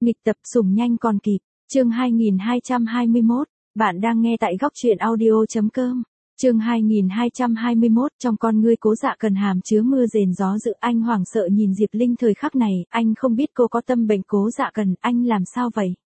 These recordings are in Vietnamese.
Nghịch tập sủng nhanh còn kịp, chương 2221, bạn đang nghe tại góc truyện audio.com. Chương 2221, trong con ngươi Cố Dạ Cần hàm chứa mưa rền gió dữ, anh hoảng sợ nhìn Diệp Linh thời khắc này, anh không biết cô có tâm bệnh. Cố Dạ Cần, anh làm sao vậy?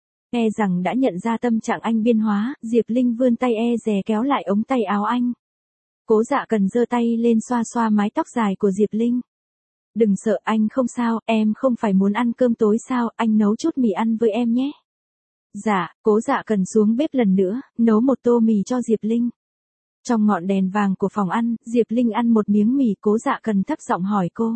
E rằng đã nhận ra tâm trạng anh biến hóa, Diệp Linh vươn tay e dè kéo lại ống tay áo anh. Cố Dạ Cần giơ tay lên xoa xoa mái tóc dài của Diệp Linh. Đừng sợ, anh không sao, em không phải muốn ăn cơm tối sao, anh nấu chút mì ăn với em nhé. Dạ, Cố Dạ Cần xuống bếp lần nữa, nấu một tô mì cho Diệp Linh. Trong ngọn đèn vàng của phòng ăn, Diệp Linh ăn một miếng mì, Cố Dạ Cần thấp giọng hỏi cô.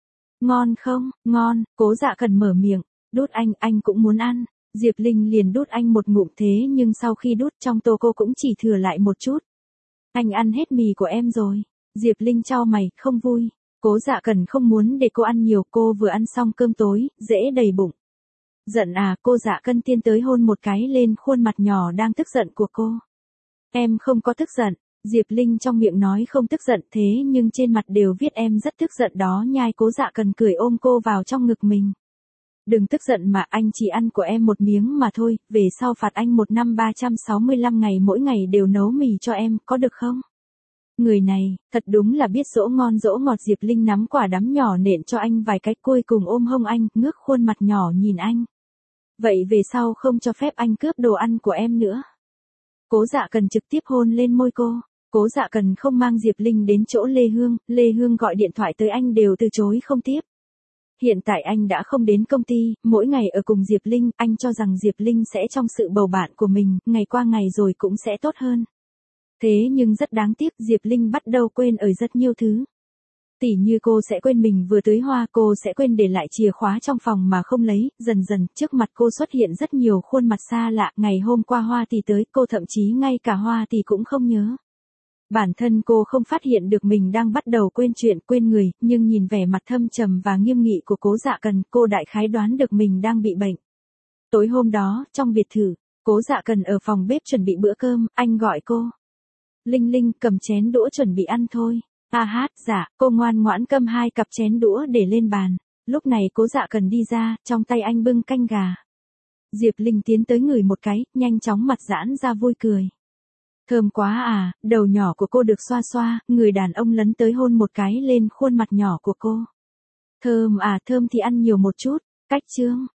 Ngon không? Ngon, Cố Dạ Cần mở miệng, đút anh cũng muốn ăn. Diệp Linh liền đút anh một ngụm, thế nhưng sau khi đút trong tô cô cũng chỉ thừa lại một chút. Anh ăn hết mì của em rồi. Diệp Linh chau mày, không vui. Cố Dạ Cần không muốn để cô ăn nhiều, cô vừa ăn xong cơm tối, dễ đầy bụng. Giận à? Cô Dạ Cần tiến tới hôn một cái lên khuôn mặt nhỏ đang tức giận của cô. Em không có tức giận. Diệp Linh trong miệng nói không tức giận, thế nhưng trên mặt đều viết em rất tức giận đó nhai. Cố Dạ Cần cười ôm cô vào trong ngực mình. Đừng tức giận mà, anh chỉ ăn của em một miếng mà thôi, về sau phạt anh 1 năm 365 ngày mỗi ngày đều nấu mì cho em, có được không? Người này, thật đúng là biết dỗ ngon dỗ ngọt. Diệp Linh nắm quả đấm nhỏ nện cho anh vài cái, cuối cùng ôm hông anh, ngước khuôn mặt nhỏ nhìn anh. Vậy về sau không cho phép anh cướp đồ ăn của em nữa. Cố Dạ Cần trực tiếp hôn lên môi cô. Cố Dạ Cần không mang Diệp Linh đến chỗ Lê Hương gọi điện thoại tới anh đều từ chối không tiếp. Hiện tại anh đã không đến công ty, mỗi ngày ở cùng Diệp Linh, anh cho rằng Diệp Linh sẽ trong sự bầu bạn của mình, ngày qua ngày rồi cũng sẽ tốt hơn. Thế nhưng rất đáng tiếc, Diệp Linh bắt đầu quên ở rất nhiều thứ. Tỉ như cô sẽ quên mình vừa tưới hoa, cô sẽ quên để lại chìa khóa trong phòng mà không lấy, dần dần, trước mặt cô xuất hiện rất nhiều khuôn mặt xa lạ, ngày hôm qua Hoa Tỷ tới, cô thậm chí ngay cả Hoa Tỷ cũng không nhớ. Bản thân cô không phát hiện được mình đang bắt đầu quên chuyện, quên người, nhưng nhìn vẻ mặt thâm trầm và nghiêm nghị của Cố Dạ Cần, cô đại khái đoán được mình đang bị bệnh. Tối hôm đó, trong biệt thự, Cố Dạ Cần ở phòng bếp chuẩn bị bữa cơm, anh gọi cô. Linh Linh, cầm chén đũa chuẩn bị ăn thôi. Dạ, cô ngoan ngoãn cầm 2 cặp chén đũa để lên bàn. Lúc này Cố Dạ Cần đi ra, trong tay anh bưng canh gà. Diệp Linh tiến tới ngửi một cái, nhanh chóng mặt giãn ra vui cười. Thơm quá à, đầu nhỏ của cô được xoa xoa, người đàn ông lấn tới hôn một cái lên khuôn mặt nhỏ của cô. Thơm à, thơm thì ăn nhiều một chút. Cách chương.